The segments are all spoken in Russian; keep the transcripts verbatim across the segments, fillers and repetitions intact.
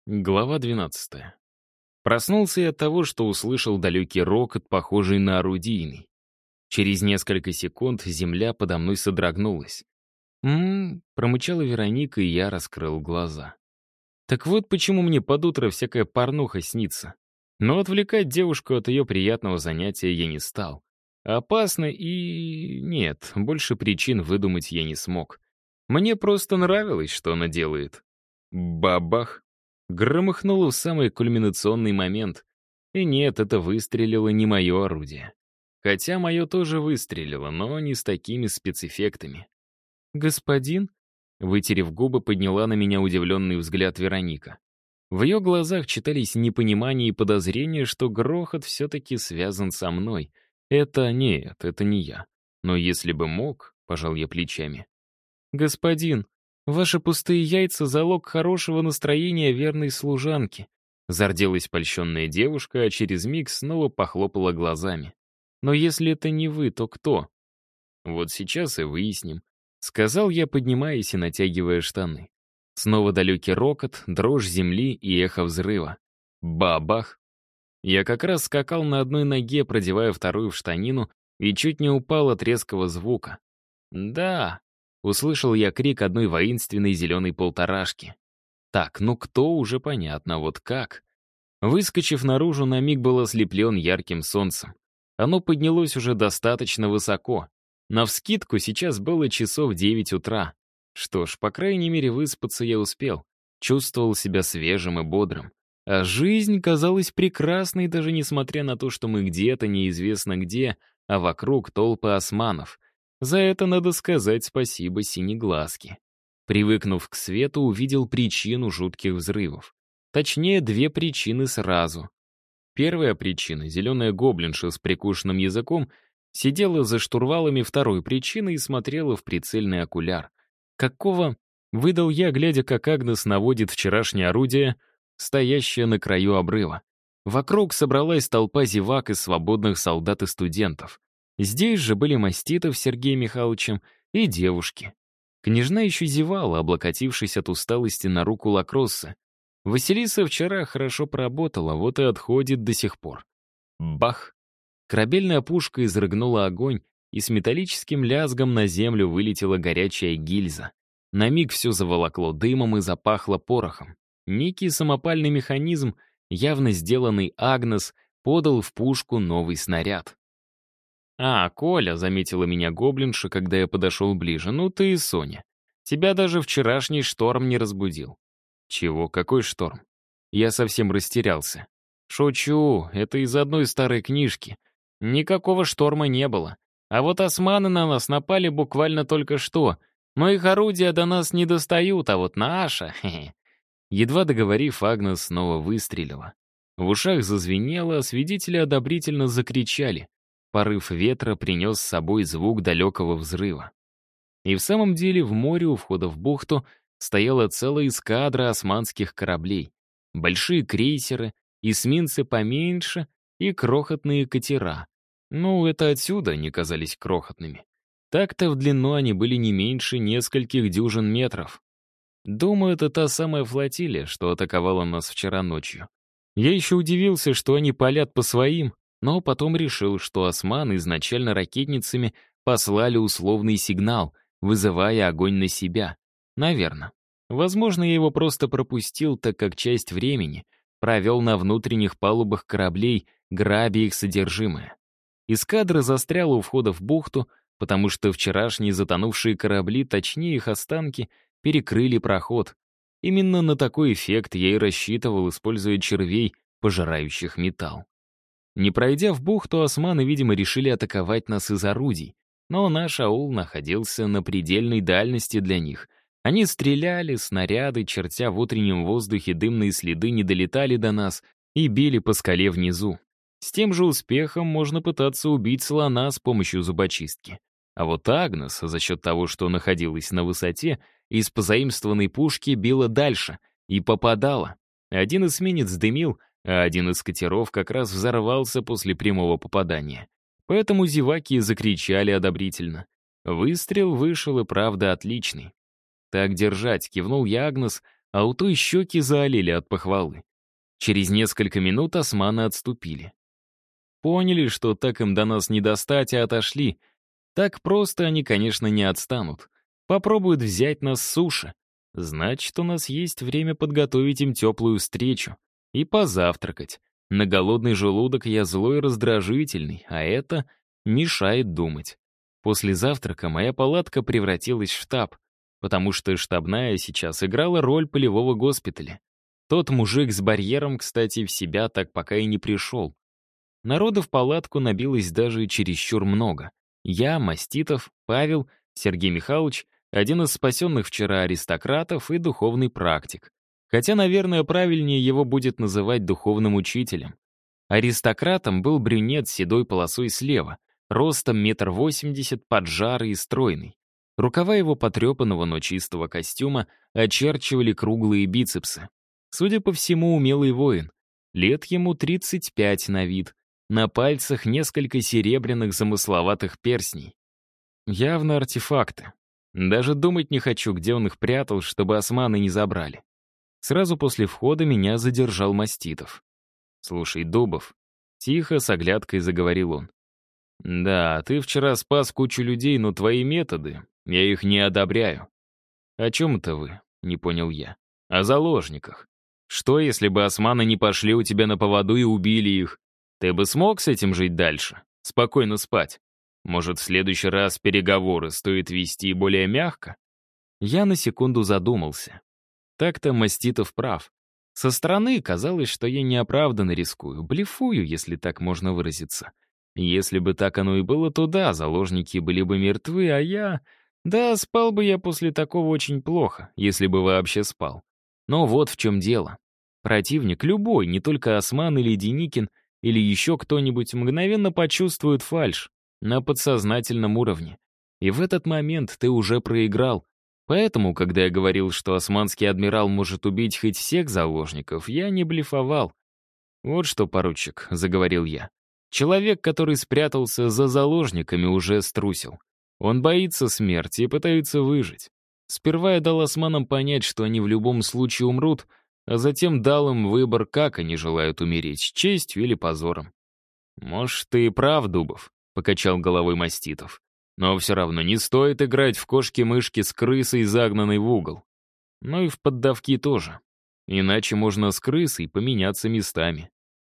Глава двенадцатая. Проснулся я от того, что услышал далекий рокот, похожий на орудийный. Через несколько секунд земля подо мной содрогнулась. «М-м-м», промычала Вероника, и я раскрыл глаза. Так вот почему мне под утро всякая порнуха снится. Но отвлекать девушку от ее приятного занятия я не стал. Опасно и... нет, больше причин выдумать я не смог. Мне просто нравилось, что она делает. Бабах! Громыхнуло в самый кульминационный момент. И нет, это выстрелило не мое орудие. Хотя мое тоже выстрелило, но не с такими спецэффектами. «Господин?» Вытерев губы, подняла на меня удивленный взгляд Вероника. В ее глазах читались непонимание и подозрение, что грохот все-таки связан со мной. Это нет, это не я. Но если бы мог, пожал я плечами. «Господин, ваши пустые яйца — залог хорошего настроения верной служанки», зарделась польщенная девушка, а через миг снова похлопала глазами. «Но если это не вы, то кто?» «Вот сейчас и выясним», — сказал я, поднимаясь и натягивая штаны. Снова далекий рокот, дрожь земли и эхо взрыва. Бабах! Я как раз скакал на одной ноге, продевая вторую в штанину, и чуть не упал от резкого звука. «Да!» — услышал я крик одной воинственной зеленой полторашки. Так, ну кто, уже понятно, вот как. Выскочив наружу, на миг был ослеплен ярким солнцем. Оно поднялось уже достаточно высоко. Навскидку сейчас было часов девять утра. Что ж, по крайней мере, выспаться я успел. Чувствовал себя свежим и бодрым. А жизнь казалась прекрасной, даже несмотря на то, что мы где-то неизвестно где, а вокруг толпы османов. За это надо сказать спасибо Синеглазке. Привыкнув к свету, увидел причину жутких взрывов. Точнее, две причины сразу. Первая причина — зеленая гоблинша с прикушенным языком — сидела за штурвалами второй причины и смотрела в прицельный окуляр. Какого? Выдал я, глядя, как Агнес наводит вчерашнее орудие, стоящее на краю обрыва. Вокруг собралась толпа зевак из свободных солдат и студентов. Здесь же были Маститов с Сергеем Михайловичем и девушки. Княжна еще зевала, облокотившись от усталости на руку Лакросса. Василиса вчера хорошо поработала, вот и отходит до сих пор. Бах! Корабельная пушка изрыгнула огонь, и с металлическим лязгом на землю вылетела горячая гильза. На миг все заволокло дымом и запахло порохом. Некий самопальный механизм, явно сделанный Агнес, подал в пушку новый снаряд. «А, Коля», — заметила меня гоблинша, когда я подошел ближе, — «ну ты и Соня. Тебя даже вчерашний шторм не разбудил». «Чего? Какой шторм?» Я совсем растерялся. «Шучу, это из одной старой книжки. Никакого шторма не было. А вот османы на нас напали буквально только что, но их орудия до нас не достают, а вот наша...» Едва договорив, Агнес снова выстрелила. В ушах зазвенело, а свидетели одобрительно закричали. Порыв ветра принес с собой звук далекого взрыва. И в самом деле в море у входа в бухту стояла целая эскадра османских кораблей. Большие крейсеры, эсминцы поменьше и крохотные катера. Ну, это отсюда они казались крохотными. Так-то в длину они были не меньше нескольких дюжин метров. Думаю, это та самая флотилия, что атаковала нас вчера ночью. Я еще удивился, что они палят по своим, но потом решил, что османы изначально ракетницами послали условный сигнал, вызывая огонь на себя. Наверно. Возможно, я его просто пропустил, так как часть времени провел на внутренних палубах кораблей, грабя их содержимое. Эскадра застряла у входа в бухту, потому что вчерашние затонувшие корабли, точнее их останки, перекрыли проход. Именно на такой эффект я и рассчитывал, используя червей, пожирающих металл. Не пройдя в бухту, османы, видимо, решили атаковать нас из орудий, но наш аул находился на предельной дальности для них. Они стреляли, снаряды, чертя в утреннем воздухе дымные следы, не долетали до нас и били по скале внизу. С тем же успехом можно пытаться убить слона с помощью зубочистки. А вот Агнес, за счет того, что находилась на высоте, из позаимствованной пушки била дальше и попадала. Один эсминец дымил, а один из катеров как раз взорвался после прямого попадания. Поэтому зеваки закричали одобрительно. Выстрел вышел и правда отличный. «Так держать», — кивнул я Агнес, а у той щеки заолели от похвалы. Через несколько минут османы отступили. Поняли, что так им до нас не достать, и отошли. Так просто они, конечно, не отстанут. Попробуют взять нас с суши. Значит, у нас есть время подготовить им теплую встречу и позавтракать. На голодный желудок я злой и раздражительный, а это мешает думать. После завтрака моя палатка превратилась в штаб, потому что штабная сейчас играла роль полевого госпиталя. Тот мужик с барьером, кстати, в себя так пока и не пришел. Народу в палатку набилось даже чересчур много. Я, Маститов, Павел, Сергей Михайлович, один из спасенных вчера аристократов и духовный практик. Хотя, наверное, правильнее его будет называть духовным учителем. Аристократом был брюнет с седой полосой слева, ростом метр восемьдесят, поджарый и стройный. Рукава его потрепанного, но чистого костюма очерчивали круглые бицепсы. Судя по всему, умелый воин. Лет ему тридцать пять на вид. На пальцах несколько серебряных замысловатых перстней. Явно артефакты. Даже думать не хочу, где он их прятал, чтобы османы не забрали. Сразу после входа меня задержал Маститов. «Слушай, Дубов», — тихо, с оглядкой заговорил он. «Да, ты вчера спас кучу людей, но твои методы, я их не одобряю». «О чем это вы?» — не понял я. «О заложниках. Что, если бы османы не пошли у тебя на поводу и убили их? Ты бы смог с этим жить дальше? Спокойно спать? Может, в следующий раз переговоры стоит вести более мягко?» Я на секунду задумался. Так-то Маститов прав. Со стороны казалось, что я неоправданно рискую, блефую, если так можно выразиться. Если бы так оно и было, то да, заложники были бы мертвы, а я... Да, спал бы я после такого очень плохо, если бы вообще спал. Но вот в чем дело. Противник любой, не только Осман или Деникин, или еще кто-нибудь, мгновенно почувствует фальшь на подсознательном уровне. И в этот момент ты уже проиграл. Поэтому, когда я говорил, что османский адмирал может убить хоть всех заложников, я не блефовал. «Вот что, поручик», — заговорил я. «Человек, который спрятался за заложниками, уже струсил. Он боится смерти и пытается выжить. Сперва я дал османам понять, что они в любом случае умрут, а затем дал им выбор, как они желают умереть, с честью или позором». «Может, ты и прав, Дубов», — покачал головой Маститов. «Но все равно не стоит играть в кошки-мышки с крысой, загнанной в угол. Ну и в поддавки тоже. Иначе можно с крысой поменяться местами».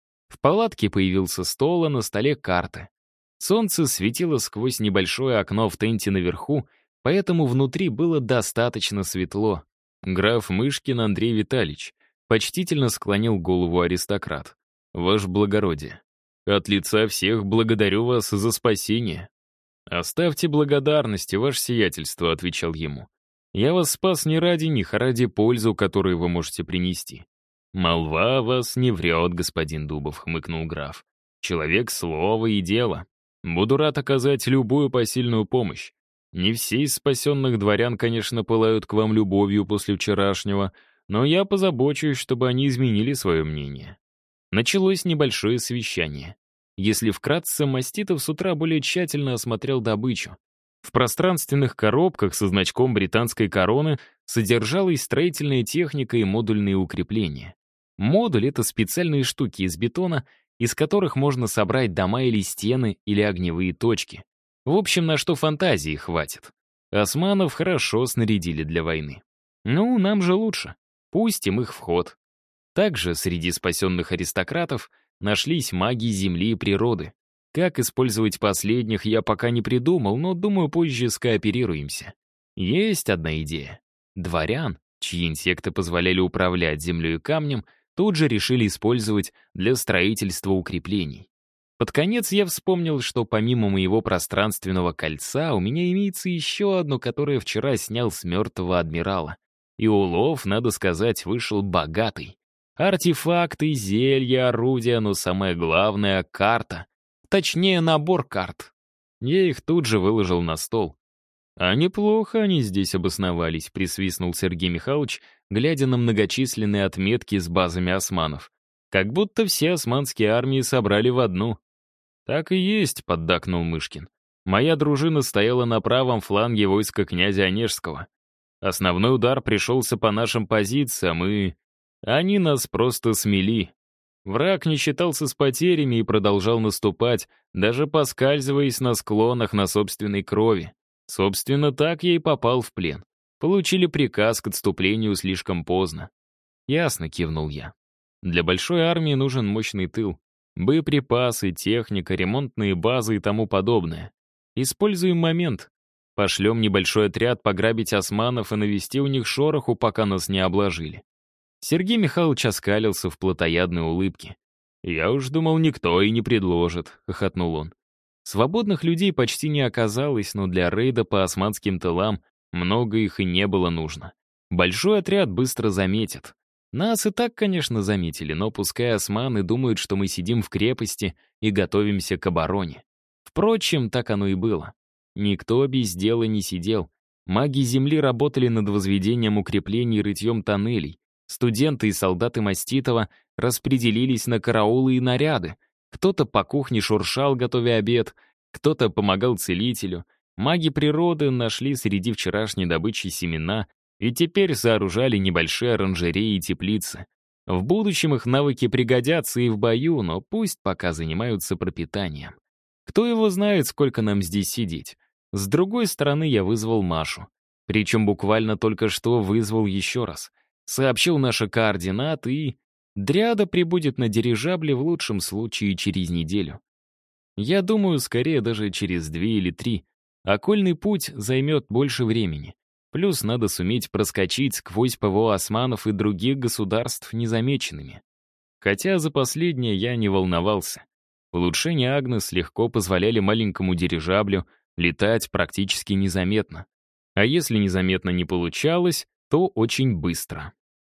В палатке появился стол, а на столе карта. Солнце светило сквозь небольшое окно в тенте наверху, поэтому внутри было достаточно светло. Граф Мышкин Андрей Витальевич почтительно склонил голову аристократ. «Ваше благородие, от лица всех благодарю вас за спасение». «Оставьте благодарности, ваше сиятельство», — отвечал ему. «Я вас спас не ради них, а ради пользы, которую вы можете принести». «Молва вас не врет, господин Дубов», — хмыкнул граф. «Человек слова и дела. Буду рад оказать любую посильную помощь. Не все из спасенных дворян, конечно, пылают к вам любовью после вчерашнего, но я позабочусь, чтобы они изменили свое мнение». Началось небольшое совещание. Если вкратце, Маститов с утра более тщательно осмотрел добычу. В пространственных коробках со значком британской короны содержалась строительная техника и модульные укрепления. Модуль — это специальные штуки из бетона, из которых можно собрать дома или стены, или огневые точки. В общем, на что фантазии хватит. Османов хорошо снарядили для войны. Ну, нам же лучше. Пустим их в ход. Также среди спасенных аристократов нашлись маги земли и природы. Как использовать последних, я пока не придумал, но, думаю, позже скооперируемся. Есть одна идея. Дворян, чьи инсекты позволяли управлять землей и камнем, тут же решили использовать для строительства укреплений. Под конец я вспомнил, что помимо моего пространственного кольца у меня имеется еще одно, которое вчера снял с мертвого адмирала. И улов, надо сказать, вышел богатый. Артефакты, зелья, орудия, но самое главное — карта. Точнее, набор карт. Я их тут же выложил на стол. «А неплохо они здесь обосновались», — присвистнул Сергей Михайлович, глядя на многочисленные отметки с базами османов. «Как будто все османские армии собрали в одну». «Так и есть», — поддакнул Мышкин. «Моя дружина стояла на правом фланге войска князя Онежского. Основной удар пришелся по нашим позициям, и... Они нас просто смели. Враг не считался с потерями и продолжал наступать, даже поскальзываясь на склонах на собственной крови. Собственно, так я и попал в плен. Получили приказ к отступлению слишком поздно. «Ясно», — кивнул я. «Для большой армии нужен мощный тыл. Боеприпасы, техника, ремонтные базы и тому подобное. Используем момент. Пошлем небольшой отряд пограбить османов и навести у них шороху, пока нас не обложили». Сергей Михайлович оскалился в плотоядной улыбке. «Я уж думал, никто и не предложит», — хохотнул он. Свободных людей почти не оказалось, но для рейда по османским тылам много их и не было нужно. Большой отряд быстро заметят. Нас и так, конечно, заметили, но пускай османы думают, что мы сидим в крепости и готовимся к обороне. Впрочем, так оно и было. Никто без дела не сидел. Маги земли работали над возведением укреплений и рытьем тоннелей. Студенты и солдаты Маститова распределились на караулы и наряды. Кто-то по кухне шуршал, готовя обед, кто-то помогал целителю. Маги природы нашли среди вчерашней добычи семена и теперь сооружали небольшие оранжереи и теплицы. В будущем их навыки пригодятся и в бою, но пусть пока занимаются пропитанием. Кто его знает, сколько нам здесь сидеть. С другой стороны, я вызвал Машу. Причем буквально только что вызвал еще раз. Сообщил наши координаты и... Дряда прибудет на дирижабле в лучшем случае через неделю. Я думаю, скорее даже через две или три. Окольный путь займет больше времени. Плюс надо суметь проскочить сквозь ПВО османов и других государств незамеченными. Хотя за последнее я не волновался. Улучшения Агнес легко позволяли маленькому дирижаблю летать практически незаметно. А если незаметно не получалось, то очень быстро.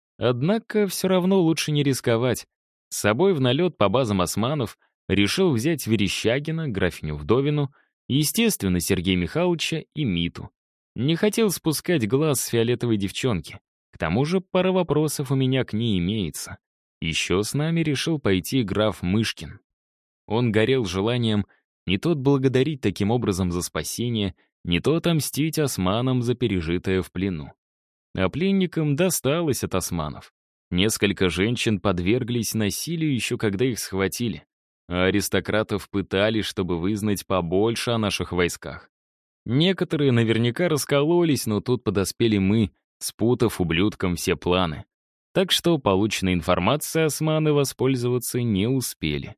Однако все равно лучше не рисковать. С собой в налет по базам османов решил взять Верещагина, графиню Вдовину, и, естественно, Сергея Михайловича и Миту. Не хотел спускать глаз с фиолетовой девчонки. К тому же пара вопросов у меня к ней имеется. Еще с нами решил пойти граф Мышкин. Он горел желанием не то благодарить таким образом за спасение, не то отомстить османам за пережитое в плену. А пленникам досталось от османов. Несколько женщин подверглись насилию еще когда их схватили. А аристократов пытали, чтобы вызнать побольше о наших войсках. Некоторые наверняка раскололись, но тут подоспели мы, спутав ублюдкам все планы. Так что полученной информацией османы воспользоваться не успели.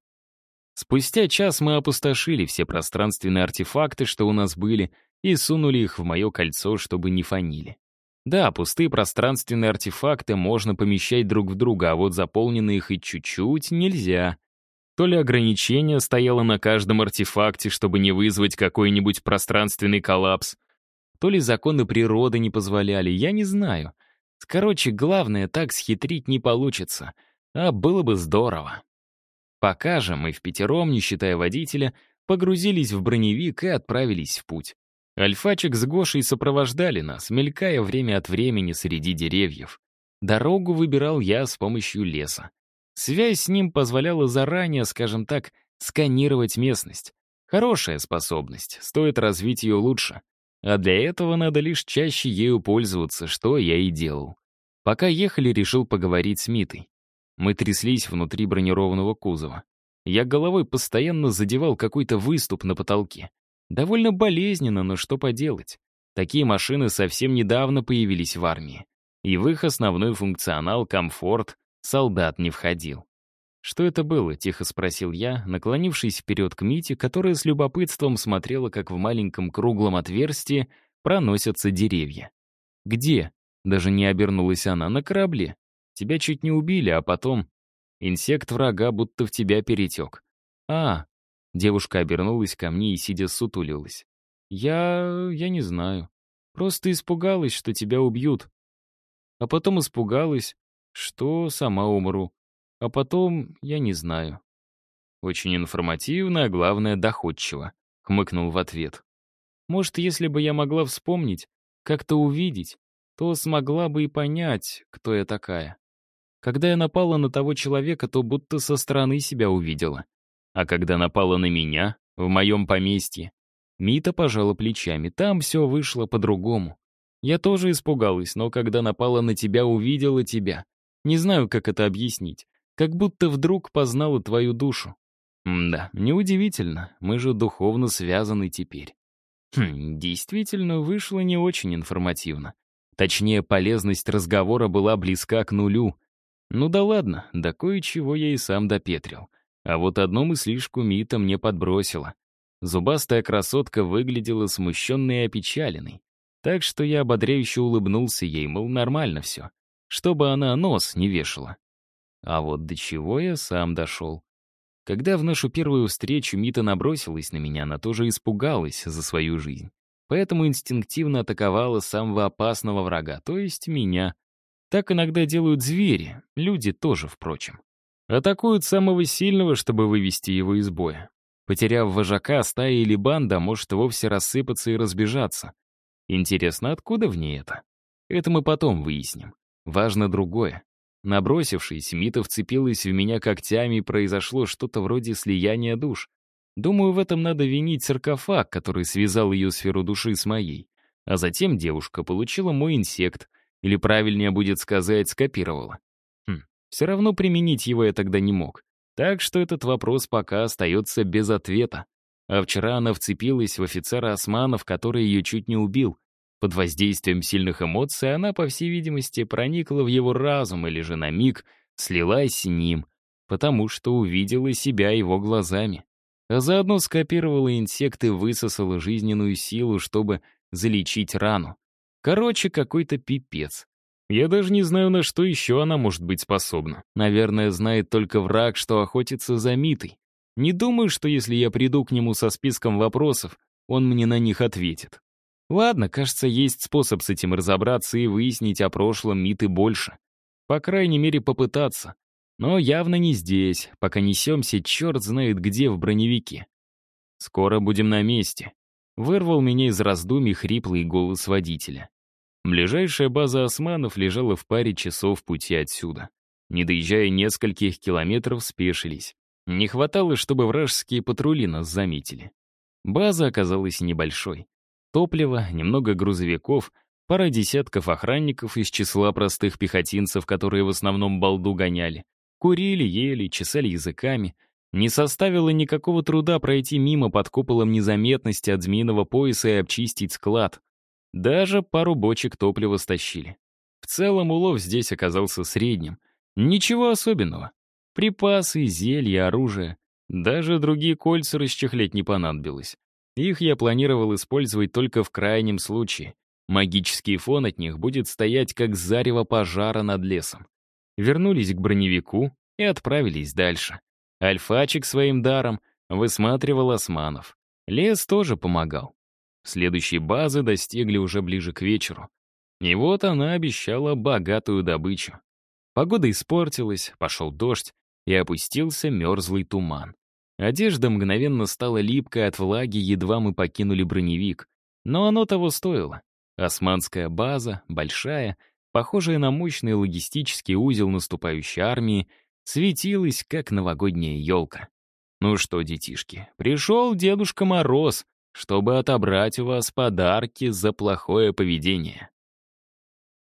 Спустя час мы опустошили все пространственные артефакты, что у нас были, и сунули их в мое кольцо, чтобы не фанили. Да, пустые пространственные артефакты можно помещать друг в друга, а вот заполненные их и чуть-чуть нельзя. То ли ограничение стояло на каждом артефакте, чтобы не вызвать какой-нибудь пространственный коллапс, то ли законы природы не позволяли, я не знаю. Короче, главное, так схитрить не получится, а было бы здорово. Пока же мы впятером, не считая водителя, погрузились в броневик и отправились в путь. Альфачик с Гошей сопровождали нас, мелькая время от времени среди деревьев. Дорогу выбирал я с помощью леса. Связь с ним позволяла заранее, скажем так, сканировать местность. Хорошая способность, стоит развить ее лучше. А для этого надо лишь чаще ею пользоваться, что я и делал. Пока ехали, решил поговорить с Митой. Мы тряслись внутри бронированного кузова. Я головой постоянно задевал какой-то выступ на потолке. Довольно болезненно, но что поделать. Такие машины совсем недавно появились в армии. И в их основной функционал, комфорт, солдат не входил. «Что это было?» — тихо спросил я, наклонившись вперед к Мите, которая с любопытством смотрела, как в маленьком круглом отверстии проносятся деревья. «Где?» — даже не обернулась она. «На корабле. Тебя чуть не убили, а потом...» «Инсект врага будто в тебя перетек». «А...» Девушка обернулась ко мне и, сидя, сутулилась. «Я... я не знаю. Просто испугалась, что тебя убьют. А потом испугалась, что сама умру. А потом я не знаю». «Очень информативно, а главное, доходчиво», — хмыкнул в ответ. «Может, если бы я могла вспомнить, как-то увидеть, то смогла бы и понять, кто я такая. Когда я напала на того человека, то будто со стороны себя увидела. А когда напала на меня, в моем поместье, Мита пожала плечами. Там все вышло по-другому. Я тоже испугалась, но когда напала на тебя, увидела тебя. Не знаю, как это объяснить. Как будто вдруг познала твою душу. М-да, неудивительно, мы же духовно связаны теперь. Хм, действительно, вышло не очень информативно. Точнее, полезность разговора была близка к нулю. Ну да ладно, до кое-чего я и сам допетрил. А вот одну мыслишку Мита мне подбросила. Зубастая красотка выглядела смущенной и опечаленной. Так что я ободряюще улыбнулся ей, мол, нормально все. Чтобы она нос не вешала. А вот до чего я сам дошел. Когда в нашу первую встречу Мита набросилась на меня, она тоже испугалась за свою жизнь. Поэтому инстинктивно атаковала самого опасного врага, то есть меня. Так иногда делают звери, люди тоже, впрочем. Атакуют самого сильного, чтобы вывести его из боя. Потеряв вожака, стая или банда может вовсе рассыпаться и разбежаться. Интересно, откуда в ней это? Это мы потом выясним. Важно другое. Набросившись, Мита вцепилась в меня когтями, и произошло что-то вроде слияния душ. Думаю, в этом надо винить саркофаг, который связал ее сферу души с моей. А затем девушка получила мой инсект, или правильнее будет сказать, скопировала. Хм, все равно применить его я тогда не мог. Так что этот вопрос пока остается без ответа. А вчера она вцепилась в офицера османов, который ее чуть не убил. Под воздействием сильных эмоций она, по всей видимости, проникла в его разум или же на миг слилась с ним, потому что увидела себя его глазами. А заодно скопировала инсект и высосала жизненную силу, чтобы залечить рану. Короче, какой-то пипец. Я даже не знаю, на что еще она может быть способна. Наверное, знает только враг, что охотится за Митой. Не думаю, что если я приду к нему со списком вопросов, он мне на них ответит. Ладно, кажется, есть способ с этим разобраться и выяснить о прошлом Миты больше. По крайней мере, попытаться. Но явно не здесь, пока несемся черт знает где в броневике. Скоро будем на месте. Вырвал меня из раздумий хриплый голос водителя. Ближайшая база османов лежала в паре часов пути отсюда. Не доезжая нескольких километров, спешились. Не хватало, чтобы вражеские патрули нас заметили. База оказалась небольшой. Топливо, немного грузовиков, пара десятков охранников из числа простых пехотинцев, которые в основном балду гоняли. Курили, ели, чесали языками. Не составило никакого труда пройти мимо под куполом незаметности от змеиного пояса и обчистить склад. Даже пару бочек топлива стащили. В целом улов здесь оказался средним. Ничего особенного. Припасы, зелья, оружие. Даже другие кольца расчехлять не понадобилось. Их я планировал использовать только в крайнем случае. Магический фон от них будет стоять, как зарево пожара над лесом. Вернулись к броневику и отправились дальше. Альфачик своим даром высматривал османов. Лес тоже помогал. Следующей базы достигли уже ближе к вечеру. И вот она обещала богатую добычу. Погода испортилась, пошел дождь, и опустился мерзлый туман. Одежда мгновенно стала липкой от влаги, едва мы покинули броневик. Но оно того стоило. Османская база, большая, похожая на мощный логистический узел наступающей армии, светилась, как новогодняя елка. Ну что, детишки, пришел Дедушка Мороз, чтобы отобрать у вас подарки за плохое поведение.